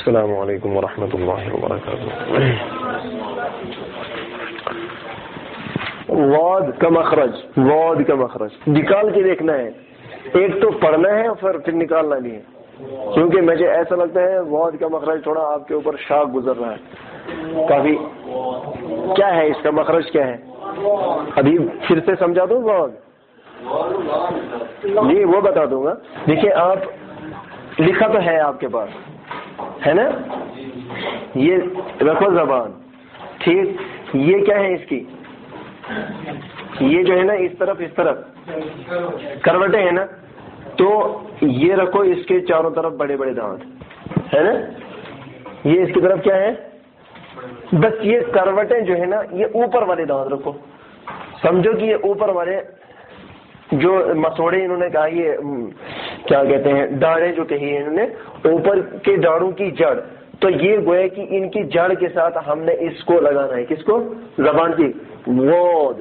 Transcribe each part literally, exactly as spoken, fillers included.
السلام علیکم ورحمۃ اللہ وبرکاتہ. واد کا مخرج، واد کا مخرج نکال کے دیکھنا ہے. ایک تو پڑھنا ہے اور پھر نکالنا بھی ہے، کیونکہ مجھے ایسا لگتا ہے واد کا مخرج تھوڑا آپ کے اوپر شاک گزر رہا ہے کافی. کیا ہے اس کا مخرج کیا ہے؟ ابھی پھر سے سمجھا دوں. واد جی وہ بتا دوں گا. دیکھیے آپ لکھا تو ہے آپ کے پاس ہے نا، یہ رکھو زبان ٹھیک. یہ کیا ہے اس کی، یہ جو ہے نا اس طرف اس طرف کروٹیں ہیں نا، تو یہ رکھو اس کے چاروں طرف بڑے بڑے دانت ہے نا. یہ اس کی طرف کیا ہے، بس یہ کروٹیں جو ہے نا یہ اوپر والے دانت رکھو. سمجھو کہ یہ اوپر والے جو مسوڑے انہوں نے کہا، یہ کیا کہتے ہیں ڈاڑیں جو کہی ہے انہوں نے، اوپر کے ڈاڑوں کی جڑ. تو یہ گویا کہ ان کی جڑ کے ساتھ ہم نے اس کو لگانا ہے. کس کو؟ زبان کی. وود.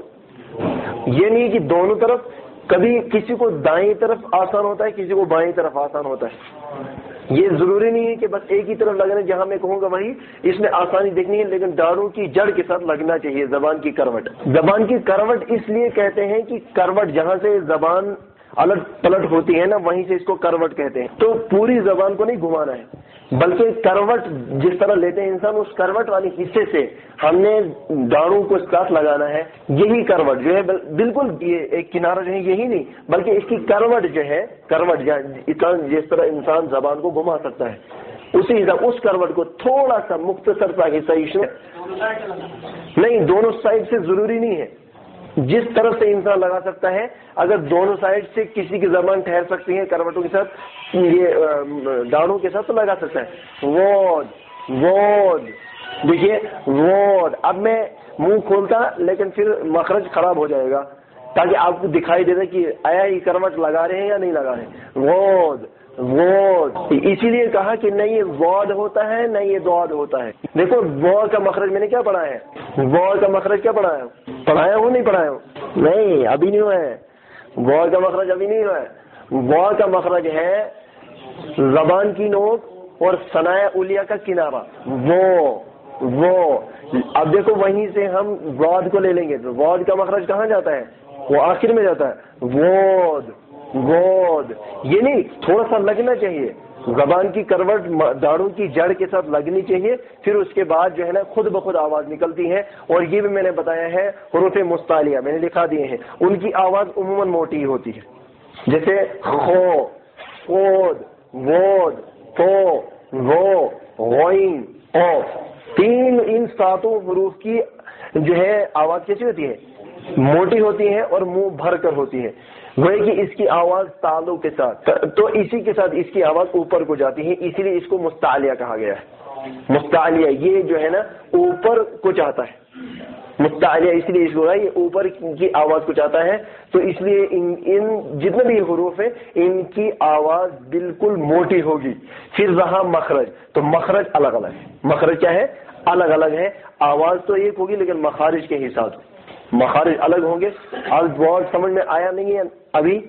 یہ نہیں کہ دونوں طرف، کبھی کسی کو دائیں طرف آسان ہوتا ہے کسی کو بائیں طرف آسان ہوتا ہے. یہ ضروری نہیں ہے کہ بس ایک ہی طرف لگنا. جہاں میں کہوں گا وہی اس میں آسانی دیکھنی ہے، لیکن ڈاڑوں کی جڑ کے ساتھ لگنا چاہیے. زبان کی کروٹ، زبان کی کروٹ اس لیے کہتے ہیں کہ کروٹ جہاں سے زبان الٹ پلٹ ہوتی ہے نا وہیں سے اس کو کروٹ کہتے ہیں. تو پوری زبان کو نہیں گھمانا ہے، بلکہ کروٹ جس طرح لیتے ہیں انسان، اس کروٹ والی حصے سے ہم نے داڑوں کو ساتھ لگانا ہے. یہی کروٹ جو ہے بالکل یہ ایک کنارہ جو ہے یہی نہیں، بلکہ اس کی کروٹ جو ہے، کروٹ جس طرح انسان زبان کو گھما سکتا ہے اسی حساب اس کروٹ کو تھوڑا سا مختصر سا حصہ اس میں نہیں، دونوں سائڈ سے ضروری نہیں ہے، جس طرف سے انسان لگا سکتا ہے. اگر دونوں سائڈ سے کسی کی زبان ٹھہر سکتی ہے کروٹوں کے ساتھ، یہ داڑوں کے ساتھ، تو لگا سکتا ہے. وود وود دیکھیے وود. اب میں منہ کھولتا لیکن پھر مخرج خراب ہو جائے گا، تاکہ آپ کو دکھائی دے دے کہ آیا یہ کروٹ لگا رہے ہیں یا نہیں لگا رہے ہیں. وود وود. اسی لیے کہا کہ نہ یہ واد ہوتا ہے نہ یہ دواد ہوتا ہے. دیکھو واد کا مخرج میں نے کیا پڑھا ہے، واد کا مخرج کیا پڑھا ہے، پڑھایا ہوں نہیں پڑھایا ہوں نہیں ابھی نہیں ہوا ہے. واد کا مخرج ابھی نہیں ہوا ہے. واد کا مخرج ہے زبان کی نوک اور ثنایا الیہ کا کنارہ. وہ وہ اب دیکھو وہیں سے ہم واد کو لے لیں گے تو واد کا مخرج کہاں جاتا ہے، وہ آخر میں جاتا ہے. وود وود. یہ نہیں، تھوڑا سا لگنا چاہیے. زبان کی کروٹ داڑوں کی جڑ کے ساتھ لگنی چاہیے، پھر اس کے بعد جو ہے نا خود بخود آواز نکلتی ہے. اور یہ بھی میں نے بتایا ہے حروف مستعلیہ میں نے لکھا دیے ہیں، ان کی آواز عموماً موٹی ہوتی ہے، جیسے خو، خود، وود، تو، وہ، غین، او. تین ان ساتوں حروف کی جو ہے آواز کیسی ہوتی ہے، موٹی ہوتی ہے اور منہ بھر کر ہوتی ہے. گویا کہ اس کی آواز تالوں کے ساتھ، تو اسی کے ساتھ اس کی آواز اوپر کو جاتی ہے، اسی لیے اس کو مستعلیہ کہا گیا ہے. مستعلیہ یہ جو ہے نا اوپر کو چاہتا ہے، مستعلیہ اس لیے اس کو یہ اوپر کی آواز کو چاہتا ہے. تو اس لیے ان, ان جتنے بھی حروف ہیں ان کی آواز بالکل موٹی ہوگی. پھر رہا مخرج، تو مخرج الگ الگ ہے. مخرج کیا ہے، الگ الگ ہے. آواز تو ایک ہوگی لیکن مخارج کے حساب سے مخارج الگ ہوں گے. اب واد سمجھ میں آیا نہیں ہے ابھی؟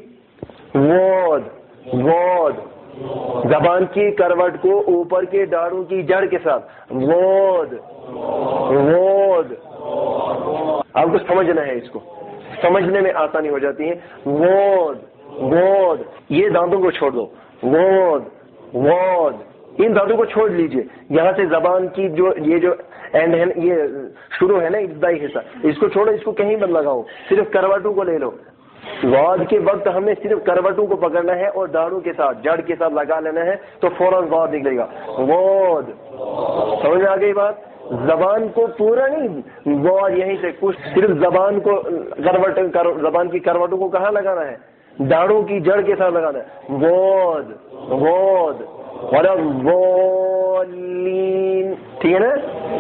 واد واد زبان کی کروٹ کو اوپر کے ڈاڑوں کی جڑ کے ساتھ. واد واد. اب کچھ سمجھنا ہے، اس کو سمجھنے میں آسانی ہو جاتی ہے. واد واد. یہ دانتوں کو چھوڑ دو. واد واد. ان دانتوں کو چھوڑ لیجئے. یہاں سے زبان کی جو یہ جو اینڈ ہے، یہ شروع ہے نا ابتدائی حصہ، اس کو چھوڑو، اس کو کہیں مت لگاؤ، صرف کروٹوں کو لے لو. واد کے وقت ہمیں صرف کروٹوں کو پکڑنا ہے اور داڑوں کے ساتھ جڑ کے ساتھ لگا لینا ہے، تو فوراً واد نکلے گا. واد. سمجھ میں آ گئی بات؟ زبان کو پورا نہیں، واد یہیں سے کچھ صرف زبان کو کروٹ، زبان کی کروٹوں کو کہاں لگانا ہے، داڑوں کی جڑ کے ساتھ لگانا ہے. واد واد. ولا والین. ٹھیک ہے نا؟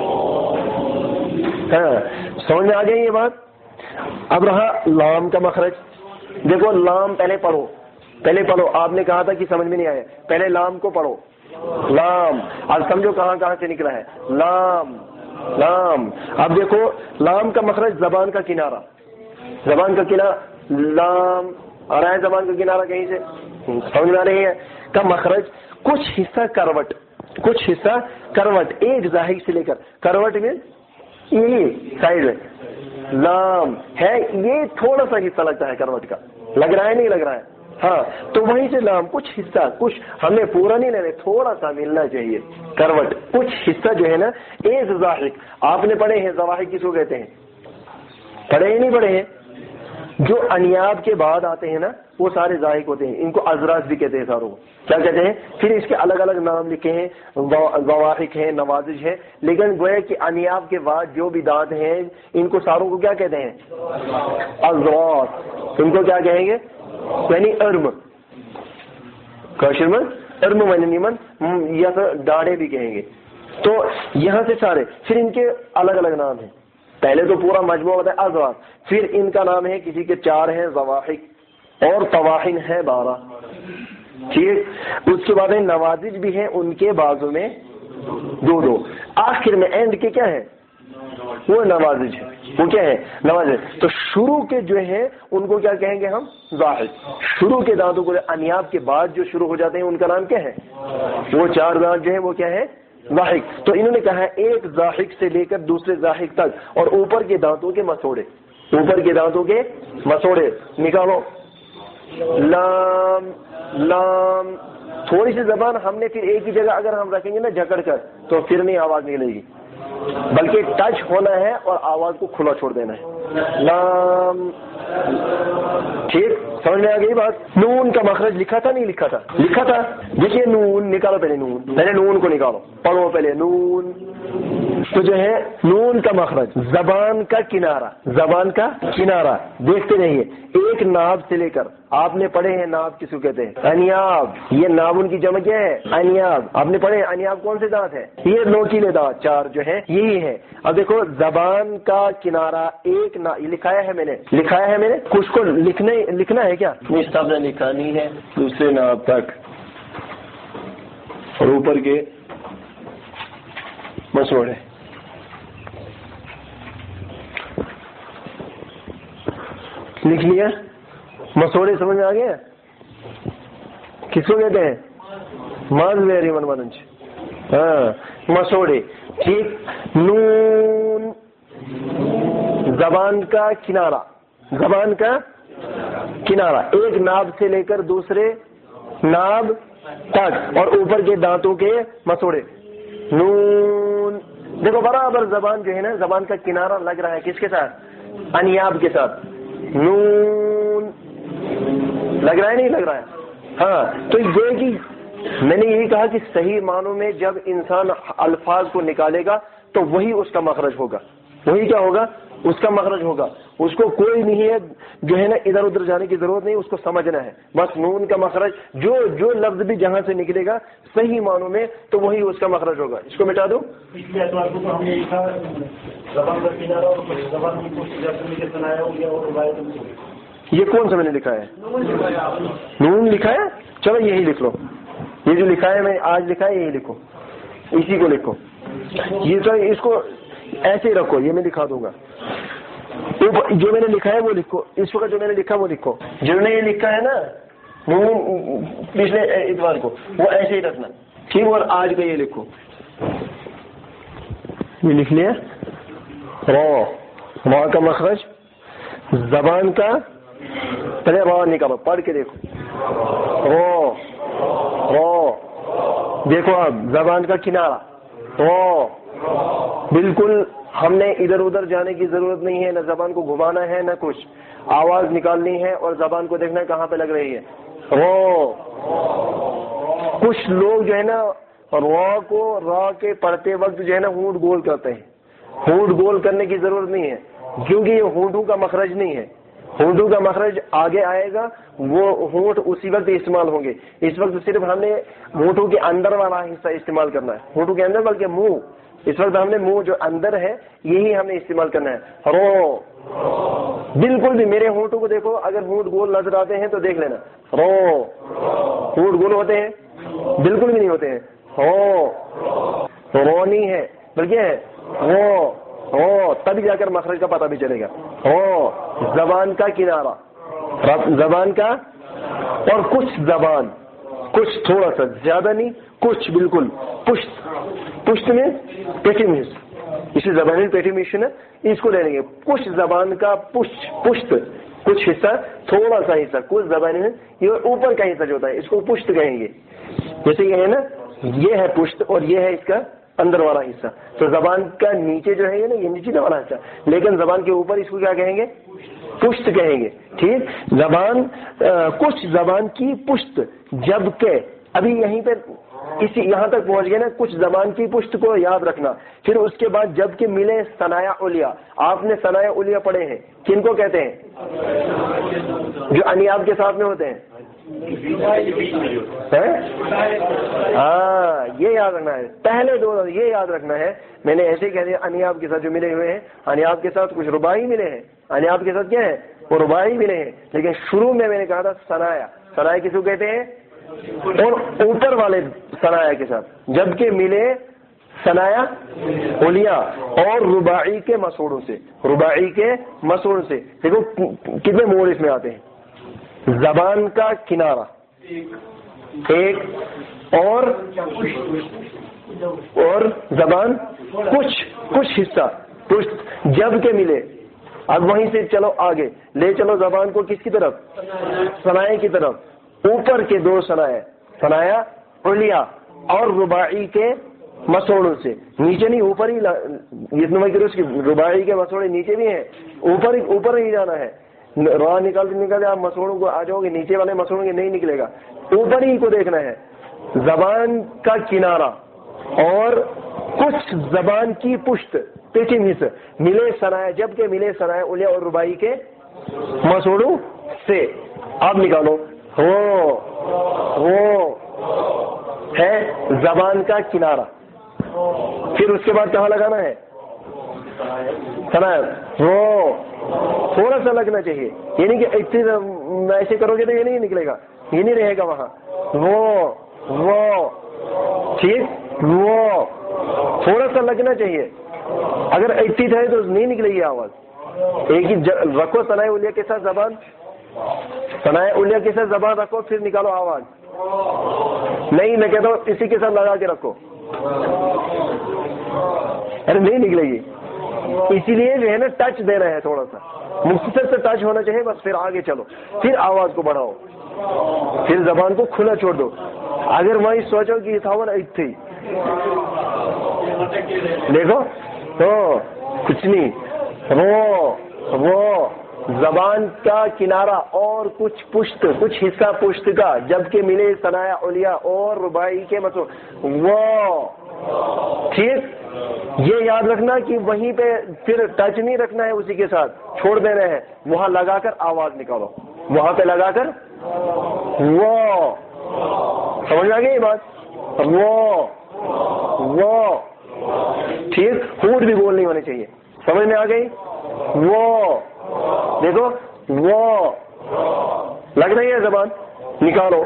ہاں سمجھ میں آ گئی یہ بات. اب رہا لام کا مخرج. دیکھو لام پہلے پڑھو، پہلے پڑھو. آپ نے کہا تھا کہ سمجھ میں نہیں آیا، پہلے لام کو پڑھو. لام. اب سمجھو کہاں کہاں سے نکلا ہے. لام لام. اب دیکھو لام کا مخرج زبان کا کنارہ، زبان کا کنارہ. لام آ رہا ہے زبان کا کنارہ کہیں سے، سمجھ میں آ رہی ہے؟ کا مخرج کچھ حصہ کروٹ، کچھ حصہ کروٹ، ایک ظاہر سے لے کر کروٹ میں یہی سائڈ میں لام ہے، یہ تھوڑا سا حصہ لگتا ہے کروٹ کا، لگ رہا ہے نہیں لگ رہا ہے؟ ہاں، تو وہیں سے لام کچھ حصہ، کچھ ہم نے پورا نہیں لینا، تھوڑا سا ملنا چاہیے کروٹ، کچھ حصہ جو ہے نا ایک ظاہر. آپ نے پڑھے ہیں ظواہر کس کو کہتے ہیں؟ پڑھے ہی نہیں پڑھے ہیں؟ جو انیاب کے بعد آتے ہیں نا وہ سارے ظاہر ہوتے ہیں، ان کو ازراس بھی کہتے ہیں ساروں کو. کیا کہتے ہیں؟ پھر اس کے الگ الگ نام لکھے ہیں، ظواہر ہیں، نوازج ہے، لیکن گویا کہ انیاب کے بعد جو بھی دانت ہیں ان کو ساروں کو کیا کہتے ہیں؟ ازراس. ان کو کیا کہیں گے؟ یعنی ارم، کاشر میں ارم من نیمن یا پھر ڈاڑے بھی کہیں گے. تو یہاں سے سارے پھر ان کے الگ الگ نام ہیں. پہلے تو پورا مجموعہ ہوتا ہے ازواج، پھر ان کا نام ہے، کسی کے چار ہیں ضواحک اور طواحن ہے بارہ. ٹھیک، اس کے بعد نوازج بھی ہیں، ان کے بازو میں دو دو. آخر میں اینڈ کے کیا ہے؟ وہ نوازج ہے. وہ کیا ہے؟ نوازج. تو شروع کے جو ہیں ان کو کیا کہیں گے ہم؟ ظاہر. شروع کے دانتوں کو انیاب کے بعد جو شروع ہو جاتے ہیں ان کا نام کیا ہے؟ وہ چار دانت جو ہیں وہ کیا ہے؟ لاحق. تو انہوں نے کہا ہے ایک لاحق سے لے کر دوسرے لاحق تک، اور اوپر کے دانتوں کے مسوڑے، اوپر کے دانتوں کے مسوڑے نکالو. لام لام. تھوڑی سی زبان ہم نے پھر ایک ہی جگہ اگر ہم رکھیں گے نا جکڑ کر تو پھر نہیں آواز نکلے گی، بلکہ ٹچ ہونا ہے اور آواز کو کھلا چھوڑ دینا ہے. لام. ٹھیک، سمجھ میں آ گئی بات؟ نون کا مخرج لکھا تھا نہیں لکھا تھا؟ لکھا تھا. دیکھیے نون نکالو، پہلے نون، پہلے نون کو نکالو، پڑھو پہلے نون. تو جو ہے نون کا مخرج زبان کا کنارہ، زبان کا کنارہ دیکھتے رہیے، ایک ناب سے لے کر، آپ نے پڑھے ہیں ناب کس کو کہتے ہیں؟ انیاب. یہ نابن کی جمع کیا ہے؟ انیاب. آپ نے پڑھے انیاب کون سے دانت ہے؟ یہ نوکیلے دانت چار جو ہے یہی ہے. اب دیکھو زبان کا کنارہ ایک نا، یہ لکھایا ہے میں نے، لکھایا ہے میں نے. کچھ کو لکھنے لکھنا ہے کیا؟ سب نے لکھانی ہے دوسرے ناب تک اور اوپر کے مسوڑے. لکھ لیا؟ مسوڑے سمجھ میں آ گیا؟ کس کو کہتے ہیں؟ ماز ویری من منچ. ہاں، مسوڑے. ٹھیک. نون زبان کا کنارہ، زبان کا کنارہ ایک ناب سے لے کر دوسرے ناب تک اور اوپر کے دانتوں کے مسوڑے. نون. دیکھو برابر زبان جو ہے نا، زبان کا کنارہ لگ رہا ہے کس کے ساتھ؟ انیاب کے ساتھ. نون لگ رہا ہے نہیں لگ رہا ہے؟ ہاں. تو یہ کہ میں نے یہی کہا کہ صحیح معنوں میں جب انسان الفاظ کو نکالے گا تو وہی اس کا مخرج ہوگا. وہی کیا ہوگا؟ اس کا مخرج ہوگا. اس کو کوئی نہیں ہے جو ہے نا ادھر ادھر جانے کی ضرورت نہیں، اس کو سمجھنا ہے بس. نون کا مخرج جو جو لفظ بھی جہاں سے نکلے گا صحیح معنوں میں تو وہی اس کا مخرج ہوگا. اس کو مٹا دو. پچھلے اتوار کو ہم نے لکھا زبان کا کنارہ اور زبان کی کوشش کرنے کے بنایا ہو گیا اور یہ کون سا میں نے لکھا ہے؟ نون لکھا ہے. چلو یہی لکھ لو، یہ جو لکھا ہے میں آج لکھا ہے یہی لکھو، اسی کو لکھو. یہ تو اس کو ایسے ہی رکھو، یہ میں دکھا دوں گا. جو میں نے لکھا ہے وہ لکھو، اس وقت جو میں نے لکھا وہ لکھو. جنہوں نے یہ لکھا ہے نا نون پچھلے اتوار کو وہ ایسے ہی رکھنا. ٹھیک. اور آج کا یہ لکھو، یہ لکھ لیا. رو، رو کا مخرج زبان کا، پہلے رو نکالو، پڑھ کے دیکھو. رو رو دیکھو اب زبان کا کنارہ رو. بالکل ہم نے ادھر ادھر جانے کی ضرورت نہیں ہے، نہ زبان کو گھمانا ہے نہ کچھ. آواز نکالنی ہے اور زبان کو دیکھنا ہے کہاں پہ لگ رہی ہے. رو. کچھ لوگ جو ہے نا رو کو را کے پڑھتے وقت جو ہے نا ہونٹ گول کرتے ہیں. ہونٹ گول کرنے کی ضرورت نہیں ہے کیونکہ یہ ہونٹوں کا مخرج نہیں ہے. ہونٹوں کا مخرج آگے آئے گا، وہ ہونٹ اسی وقت استعمال ہوں گے. اس وقت صرف ہم نے ہونٹوں کے اندر والا حصہ استعمال کرنا ہے. ہونٹوں کے اندر بلکہ منہ، اس وقت ہم نے منہ جو اندر ہے یہی ہم نے استعمال کرنا ہے. رو. بالکل بھی میرے ہونٹوں کو دیکھو، اگر ہونٹ گول نظر آتے ہیں تو دیکھ لینا. رو. ہونٹ گول ہوتے ہیں؟ بالکل بھی نہیں ہوتے ہیں. رو. رو نہیں ہے بلکہ ہے رو. او تب جا کر مخرج کا پتہ بھی چلے گا. او زبان کا کنارہ، زبان کا، اور کچھ زبان، کچھ تھوڑا سا، زیادہ نہیں کچھ بالکل پشت پشت میں پیٹھی میں اسی زبان میں پیٹھی میں نا اس کو لے لیں گے کچھ زبان کا پشت پشت کچھ حصہ تھوڑا سا حصہ کچھ زبان میں یہ اوپر کا حصہ جو ہوتا ہے اس کو پشت کہیں گے. جیسے یہ ہے نا یہ ہے پشت اور یہ ہے اس کا اندر والا حصہ. تو زبان کا نیچے جو ہے نا یہ نیچے والا حصہ لیکن زبان کے اوپر اس کو کیا کہیں گے پشت کہیں گے. ٹھیک زبان کچھ زبان کی پشت جبکہ ابھی یہیں پہ اسی یہاں تک پہنچ گئے نا کچھ زبان کی پشت کو یاد رکھنا. پھر اس کے بعد جب کہ ملے ثنایا اولیاء. آپ نے ثنایا اولیاء پڑھے ہیں کن کو کہتے ہیں جو انیاب کے ساتھ میں ہوتے ہیں. ہاں یہ یاد رکھنا ہے پہلے دو یہ یاد رکھنا ہے. میں نے ایسے ہی کہہ دیا انیاب کے ساتھ جو ملے ہوئے ہیں انیاب کے ساتھ کچھ رباعی ملے ہیں انیاب کے ساتھ کیا ہے وہ رباعی ملے ہیں لیکن شروع میں میں نے کہا تھا ثنایا. ثنایا کس کو کہتے ہیں اور اوپر والے ثنایا کے ساتھ جبکہ ملے ثنایا اولیاء اور رباعی کے مسوڑوں سے رباعی کے مسوڑوں سے. دیکھو کتنے موڑ اس میں آتے ہیں. زبان کا کنارہ ایک اور اور زبان کچھ کچھ حصہ پشت جب کے ملے. اب وہیں سے چلو آگے لے چلو زبان کو کس کی طرف ثنایا کی طرف. اوپر کے دو ثنایا ثنایا اولیاء اور رباعی کے مسوڑوں سے نیچے نہیں اوپر ہی اس کی رباعی کے مسوڑے نیچے بھی ہیں اوپر ہی اوپر ہی جانا ہے. راہ نکالتے نکالتے آپ مسوڑوں کو آ جاؤ گے نیچے والے مسوڑوں کے نہیں نکلے گا اوپر ہی کو دیکھنا ہے. زبان کا کنارہ اور کچھ زبان کی پشت پیچھے مس ملے ثنایا جب کہ ملے ثنایا اولیاء اور رباعی کے مسوڑوں سے. آپ نکالو وہ وہ ہے زبان کا کنارہ. پھر اس کے بعد کہاں لگانا ہے ثنایا وہ تھوڑا سا لگنا چاہیے یعنی کہ ایسے کرو گے تو یہ نہیں نکلے گا یہ نہیں رہے گا وہاں وہ وہ ٹھیک وہ تھوڑا سا لگنا چاہیے. اگر ایٹی ہے تو نہیں نکلے گی آواز. ایک ہی رکھو ثنایا اولیاء کے ساتھ زبان ثنایا اولیاء کے ساتھ زبان رکھو پھر نکالو آواز. نہیں میں کہتا ہوں اسی کے ساتھ لگا کے رکھو ارے نہیں نکلے گی. اسی لیے جو ہے نا ٹچ دینا ہے تھوڑا سا مختصر سے ٹچ ہونا چاہیے بس. پھر آگے چلو پھر آواز کو بڑھاؤ پھر زبان کو کھلا چھوڑ دو. اگر وہیں سوچو کہ تھاون ایک تھی دیکھو تو کچھ نہیں وہ وہ زبان کا کنارہ اور کچھ پشت کچھ حصہ پشت کا جبکہ ملے ثنایا اولیاء اور رباعی کے مسوڑ وہ ٹھیک. یہ یاد رکھنا کہ وہیں پہ پھر ٹچ نہیں رکھنا ہے اسی کے ساتھ چھوڑ دینا ہے. وہاں لگا کر آواز نکالو وہاں پہ لگا کر وہ سمجھ میں آ گئی یہ بات وہ وہ ٹھیک. ہونٹ بھی بول نہیں ہونے چاہیے. سمجھ میں آ گئی وہ دیکھو وہ لگ رہی ہے زبان نکالو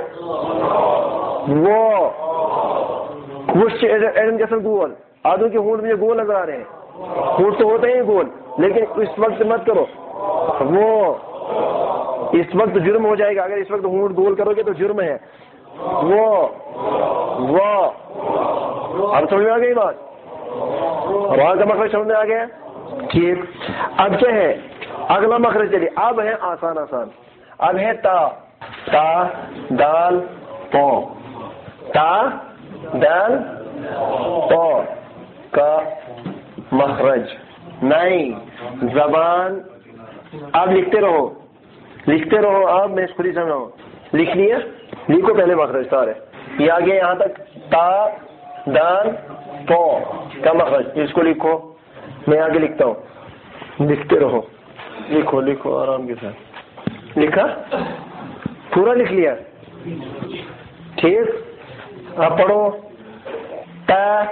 وہ کچھ ایڈم جیسا گول آدمی کے ہونٹ مجھے گول نظر آ رہے ہیں. ہونٹ تو ہوتے ہیں گول لیکن اس وقت مت کرو وہ اس وقت جرم ہو جائے گا. اگر اس وقت ہونٹ گول کرو گے تو جرم ہے. وہ وہ اب سمجھ میں آ گئی بات. وہاں کا مخرج سمجھ میں آ گیا ٹھیک. اب کیا ہے اگلا مخرج چلیے. اب ہے آسان آسان. اب ہے تا تا دال پو تا دال پو کا مخرج نہیں زبان. آپ لکھتے رہو لکھتے رہو آپ میں خود ہی سمجھاؤں. لکھ لیا لکھو پہلے مخرج سارے یہ آگے یہاں تک تا دال پو کا مخرج اس کو لکھو. میں آگے لکھتا ہوں لکھتے رہو لکھو لکھو آرام کے ساتھ. لکھا پورا لکھ لیا ٹھیک. آپ پڑھو تا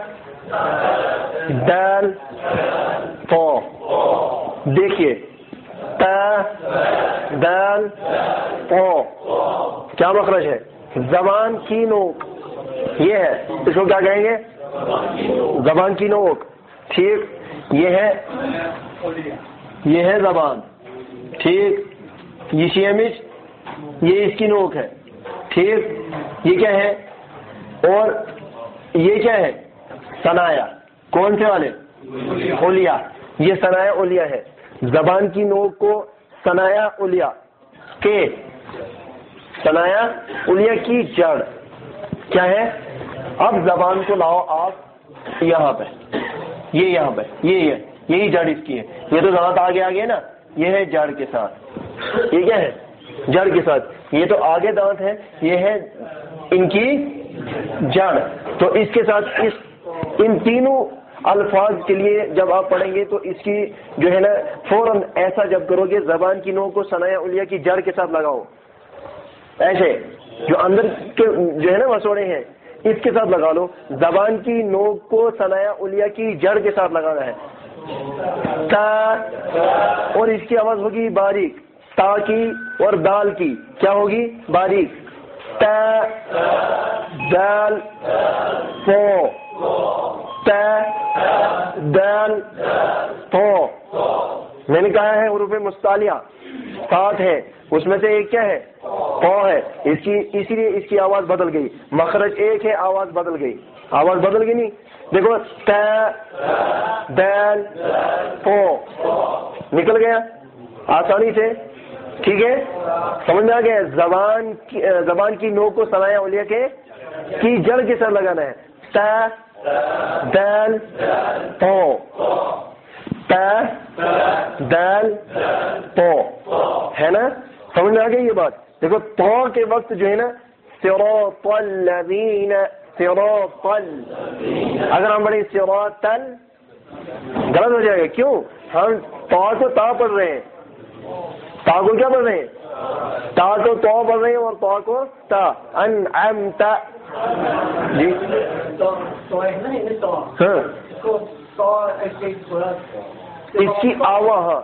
دال پو. دیکھیے تا دال پو کیا مخرج ہے زبان کی نوک. یہ ہے اس کو کیا کہیں گے زبان کی نوک ٹھیک. یہ ہے یہ ہے زبان ٹھیک. یہ شیمچ یہ اس کی نوک ہے ٹھیک. یہ کیا ہے اور یہ کیا ہے؟ ثنایا. کون سے والے؟ علیا. یہ ثنایا علیا ہے. زبان کی نوک کو ثنایا علیا کے ثنایا علیا کی جڑ کیا ہے؟ اب زبان کو لاؤ آپ یہاں پہ, یہ یہاں پہ, یہ یہ یہی جڑ اس کی ہے. یہ تو دانت آگے آگے نا, یہ ہے جڑ کے ساتھ. یہ کیا ہے؟ جڑ کے ساتھ. یہ تو آگے دانت ہے, یہ ہے ان کی جڑ. تو اس کے ساتھ اس ان تینوں الفاظ کے لیے جب آپ پڑھیں گے تو اس کی جو ہے نا فوراً ایسا جب کرو گے زبان کی نوک کو ثنایا علیا کی جڑ کے ساتھ لگاؤ, ایسے جو اندر کے جو ہے نا مسوڑے ہیں اس کے ساتھ لگا لو. زبان کی نوک کو ثنایا علیا کی جڑ کے ساتھ لگانا ہے. تا, اور اس کی آواز ہوگی باریک. تا کی اور دال کی کیا ہوگی؟ باریک. تا دال پو, تا دال پو. میں نے کہا ہے حروف مستعلیہ سات ہے, اس میں سے ایک کیا ہے؟ پو ہے. اس کی اسی لیے اس کی آواز بدل گئی. مخرج ایک ہے, آواز بدل گئی. آواز بدل گئی نہیں. دیکھو تا دال پو نکل گیا آسانی سے. ٹھیک ہے, سمجھ میں آ گیا. زبان کی زبان کی نوک کو ثنایا علیا کے کی جڑ کے ساتھ لگانا ہے. تا دال پو, تا دال پو, ہے نا؟ سمجھ میں آ گئی یہ بات. دیکھو تو کے وقت جو ہے نا صراط الذین, صراط ال, اگر ہم پڑھیں صراط ال غلط ہو جائے گا. کیوں؟ ہم تو کو تا پڑھ رہے ہیں, تا کو کیا پڑھ رہے ہیں؟ تا کو تو پڑھ رہے ہیں اور تو کو تا. انعمت جی ہاں, اس کی آواز ہاں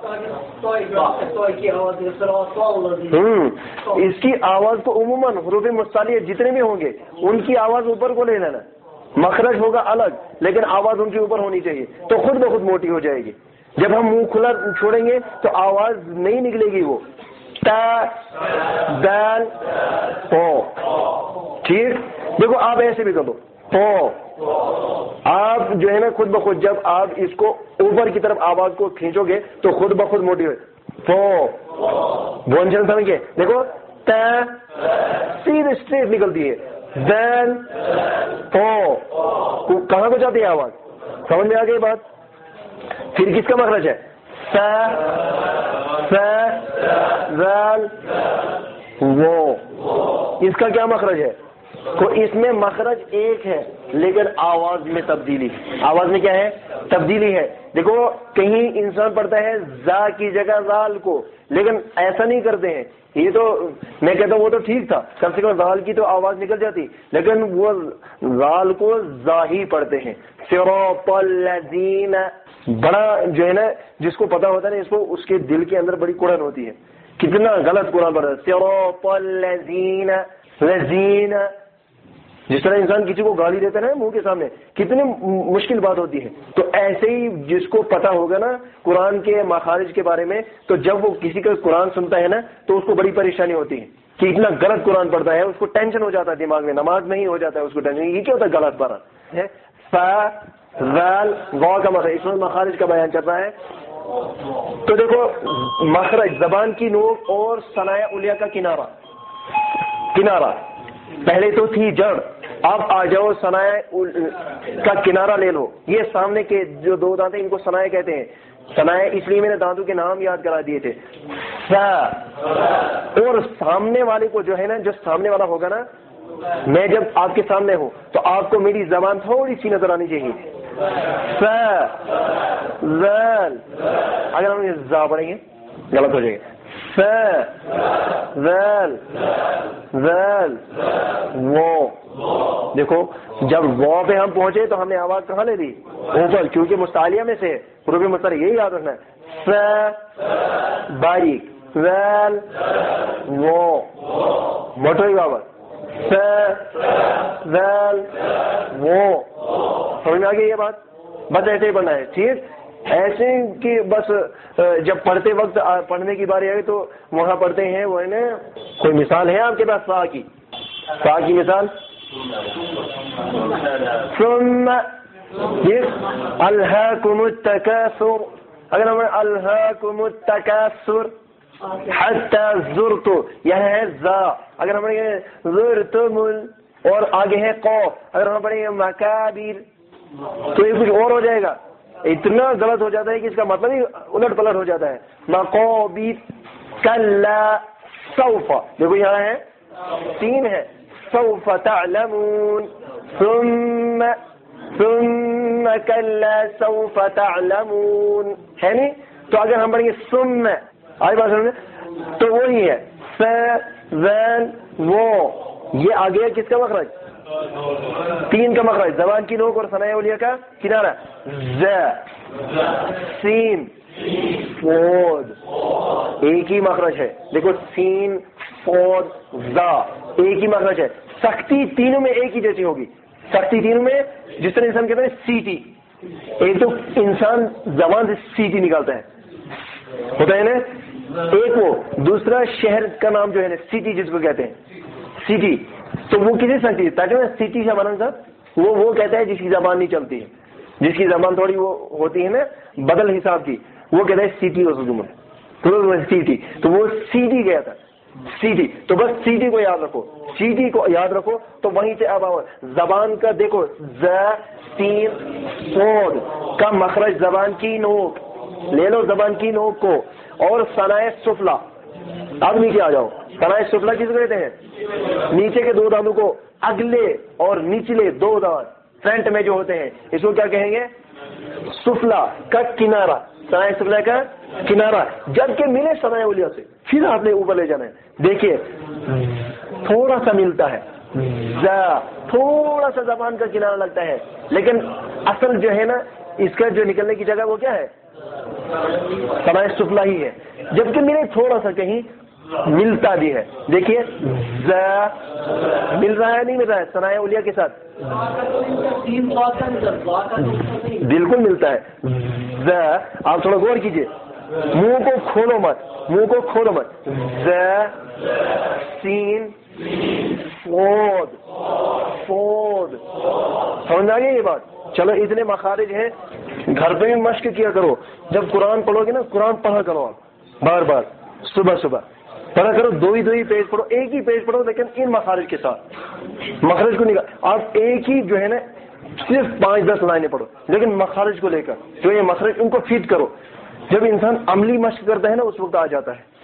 اس کی آواز کو عموماً حروف مستعلیہ جتنے بھی ہوں گے ان کی آواز اوپر کو لے لینا. مخرج ہوگا الگ لیکن آواز ان کے اوپر ہونی چاہیے, تو خود بخود موٹی ہو جائے گی. جب ہم منہ کھلا چھوڑیں گے تو آواز نہیں نکلے گی. وہ تا دال پو. ٹھیک, دیکھو آپ ایسے بھی کر دو پو. آپ جو ہے نا خود بخود جب آپ اس کو اوپر کی طرف آواز کو کھینچو گے تو خود بخود موٹی ہوئے. پو بونچن سمجھ گئے. دیکھو تا سیدھے اسٹریٹ نکلتی ہے. دال پو کہاں کو جاتی ہے آواز؟ سمجھ میں آ گئی بات. پھر کس کا مخرج ہے؟ سا سا زال وہ, اس کا کیا مخرج ہے؟ تو اس میں مخرج ایک ہے لیکن آواز میں تبدیلی. آواز میں کیا ہے؟ تبدیلی ہے. دیکھو کہیں انسان پڑھتا ہے زا کی جگہ زال کو, لیکن ایسا نہیں کرتے ہیں. یہ تو میں کہتا ہوں وہ تو ٹھیک تھا, کم سے کم زال کی تو آواز نکل جاتی, لیکن وہ زال کو زا ہی پڑھتے ہیں. صراط الذین, بڑا جو ہے نا جس کو پتا ہوتا ہے نا اس کو, اس کے دل کے اندر بڑی کڑن ہوتی ہے. کتنا غلط قرآن پڑھ رہا ہے. صراط الذین, لذین, جس طرح انسان کسی کو گالی دیتا ہے نا منہ کے سامنے, کتنی مشکل بات ہوتی ہے. تو ایسے ہی جس کو پتا ہوگا نا قرآن کے مخارج کے بارے میں, تو جب وہ کسی کا قرآن سنتا ہے نا تو اس کو بڑی پریشانی ہوتی ہے کہ اتنا غلط قرآن پڑھتا ہے. اس کو ٹینشن ہو جاتا ہے دماغ میں, نماز نہیں ہو جاتا ہے اس کو ٹینشن, یہ کیا ہوتا ہے غلط پڑھا ہے. فا ذال غا کا مخرج, اس میں مخارج کا بیان چل رہا ہے. تو دیکھو مخرج زبان کی نوک اور ثنایا علیا کا کنارہ, کنارہ پہلے تو تھی جڑ, اب آ جاؤ ثنایا کا کنارہ لے لو. یہ سامنے کے جو دو دانت ہیں ان کو ثنایا کہتے ہیں. ثنایا اس لیے میں نے دانتوں کے نام یاد کرا دیے تھے. سا, اور سامنے والے کو جو ہے نا, جو سامنے والا ہوگا نا, میں جب آپ کے سامنے ہوں تو آپ کو میری زبان تھوڑی سی نظر آنی چاہیے. سا زال, اگر ہم زا پڑھیں گے غلط ہو جائے گا. سا زال زال وہ. دیکھو جب وہ پہ ہم پہنچے تو ہم نے آواز کہاں لے دی؟ اوپر, کیونکہ مستعلیہ میں سے حروف مستعلیہ یہی یاد رکھنا ہے. سا باریک, زال وہ موٹی بابا. سا زال وہ, سمجھ میں آ گئی یہ بات؟ بس ایسے ہی پڑھنا ہے. ٹھیک, ایسے کہ بس جب پڑھتے وقت پڑھنے کی باری آئی تو وہاں پڑھتے ہیں وہ ہے نا. کوئی مثال ہے آپ کے پاس سا کی؟ سا کی مثال ثم یہ الہاکم التکاثر، اگر ہم الہاکم التکاثر حتی زرتو، یہاں ہے زا، اگر ہم پڑھیں گے زرتم اور آگے ہے قوف، اگر ہم پڑھیں گے مکابر تو یہ کچھ اور ہو جائے گا، اتنا غلط ہو جاتا ہے کہ اس کا مطلب ہی الٹ پلٹ ہو جاتا ہے. مقابر کلا سوف، دیکھو یہاں ہے تین ہے، سوف تعلمون ثم ثم کلا سوف تعلمون، ہے نہیں؟ تو اگر ہم پڑھیں گے ثم، آئی بات سمجھے، تو وہی ہے ف وین وہ، یہ آگے کس کا مخرج؟ تین کا مخرج، زبان کی نوک اور ثناء اولیاء کا کنارہ، ز سین فود، ایک ہی مخرج ہے، دیکھو سین فود زا ایک ہی مخرج ہے. سختی تینوں میں ایک ہی جیسی ہوگی، سختی تینوں میں جس طرح انسان کہتے ہیں سی ٹی، ایک تو انسان زبان سے سی ٹی نکالتا ہے، ہوتا ہے نا، ایک وہ دوسرا شہر کا نام جو ہے نا سٹی جس کو کہتے ہیں سٹی، تو وہ کسی سکتی ہے تاکہ سٹی سے ہمارا صاحب وہ وہ کہتا ہے جس کی زبان نہیں چلتی ہے، جس کی زبان تھوڑی وہ ہوتی ہے نا بدل حساب کی، وہ کہتا ہے سٹی اور سٹی، تو وہ سٹی گیا تھا سٹی، تو بس سٹی کو یاد رکھو، سٹی کو یاد رکھو. تو وہیں سے اب آؤ زبان کا، دیکھو ز تین سود کا مخرج زبان کی نوک، لے لو زبان کی نوک کو، اور ثناء سفلا، اب نیچے آ جاؤ، ثناء سفلا کس کو کہتے ہیں؟ نیچے کے دو دانتوں کو، اگلے اور نچلے دو دانت فرنٹ میں جو ہوتے ہیں اس کو کیا کہیں گے؟ سفلا کا کنارہ، ثناء سفلا کا کنارہ. جب کہ ملے ثناء اولیاء سے پھر آپ نے اوپر لے جانا ہے. دیکھیے تھوڑا سا ملتا ہے، تھوڑا سا زبان کا کنارہ لگتا ہے، لیکن اصل جو ہے نا اس کا جو نکلنے کی جگہ وہ کیا ہے؟ ثناء سفلا ہی ہے، جبکہ میرے تھوڑا سا کہیں ملتا بھی ہے. دیکھیے ز مل رہا ہے نہیں مل رہا ہے ثناء اولیاء کے ساتھ؟ بالکل ملتا ہے. ز آپ تھوڑا غور کیجئے، منہ کو کھولو مت، منہ کو کھولو مت. ز سین فود فود، سمجھ آ گئی یہ بات؟ چلو اتنے مخارج ہیں، گھر پہ بھی مشق کیا کرو، جب قرآن پڑھو گے نا قرآن پڑھا کرو، آپ بار بار صبح صبح پڑھا کرو، دو ہی دو ہی پیج پڑھو، ایک ہی پیج پڑھو لیکن ان مخارج کے ساتھ، مخارج کو نکال. آپ ایک ہی جو ہے نا صرف پانچ دس لائنیں پڑھو لیکن مخارج کو لے کر، جو یہ مخارج ان کو فٹ کرو. جب انسان عملی مشق کرتا ہے نا اس وقت آ جاتا ہے.